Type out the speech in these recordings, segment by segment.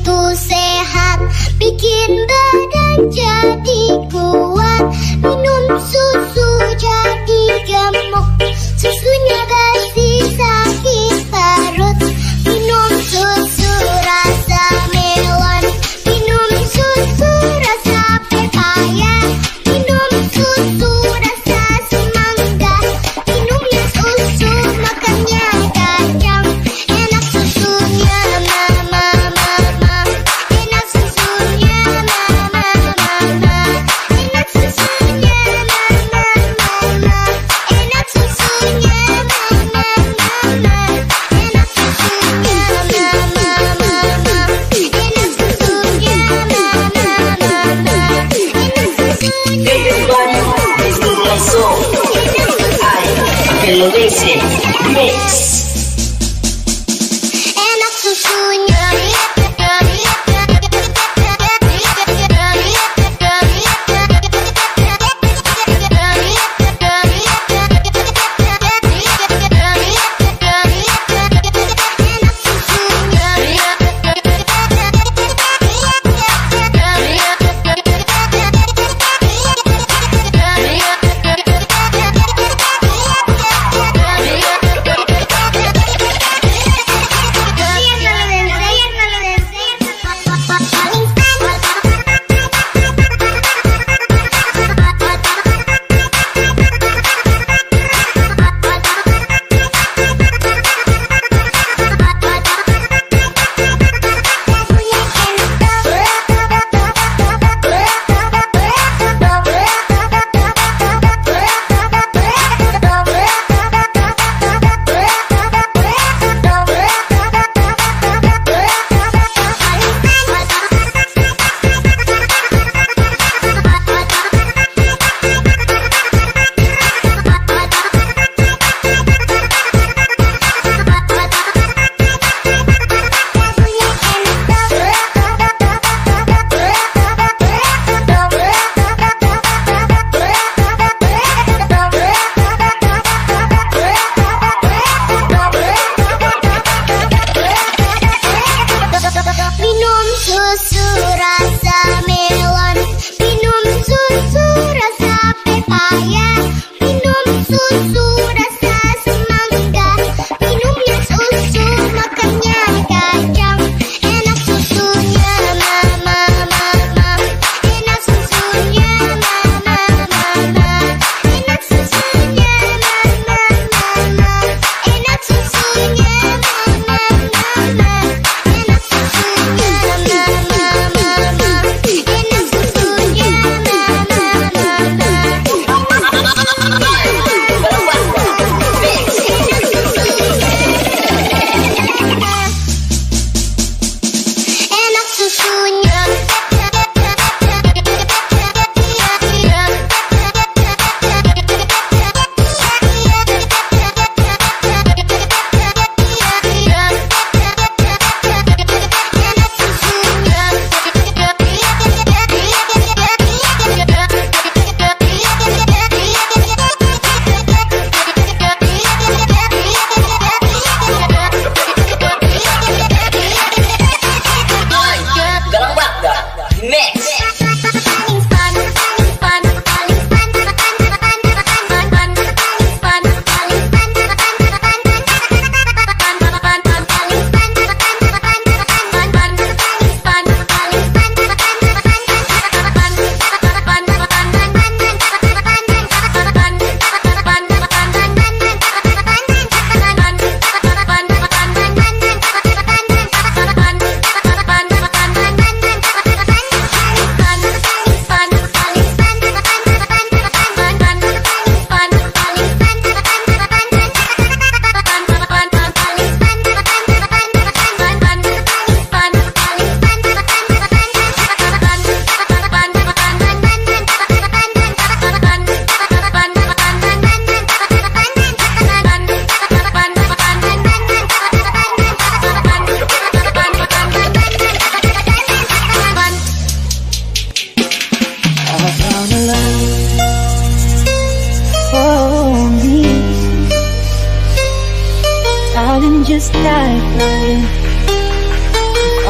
itu sehat, bikin badan jadi kuat. Minum susu jadi gemuk, susunya basi sakit perut. Minum susu rasa melon, minum susu rasa pepaya, minum susu rasa semangka, minumnya susu makannya kacang. Enak susunya mama mama, enak susunya mama mama, enak susunya mama mama, enak susunya mama mama, enak susunya mama mama, enak susunya mama mama, enak susunya. Everybody, this is my song. I can listen. Mix. Enak susunya.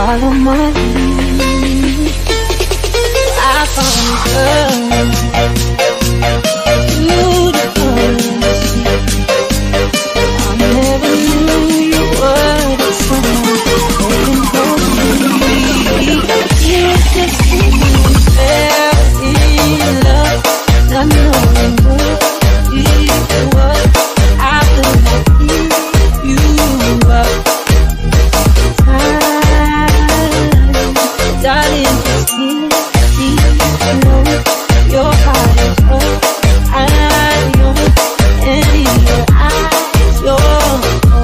follow my lead. I found a girl, beautiful. I never knew you were the someone waiting for me. You just fell in love, not knowing what I could not give you up. Darling, just know your heart is up. I'm yours, and in your eyes, you're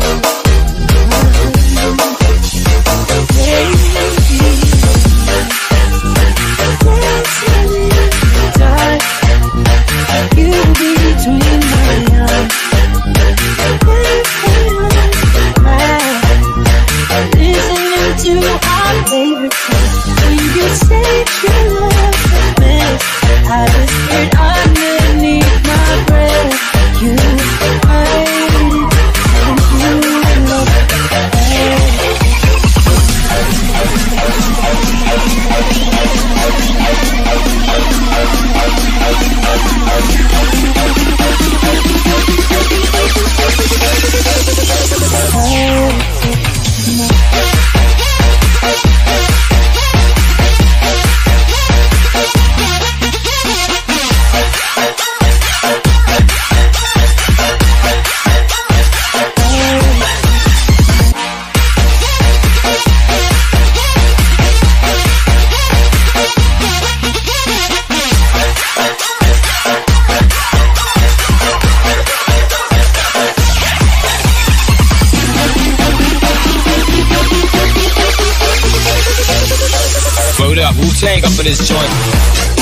you between my arms. Listening to our favorite song. When you said you love the best, I whispered underneath my breath. You heard it, and you love it. Wu-Tang up in this joint.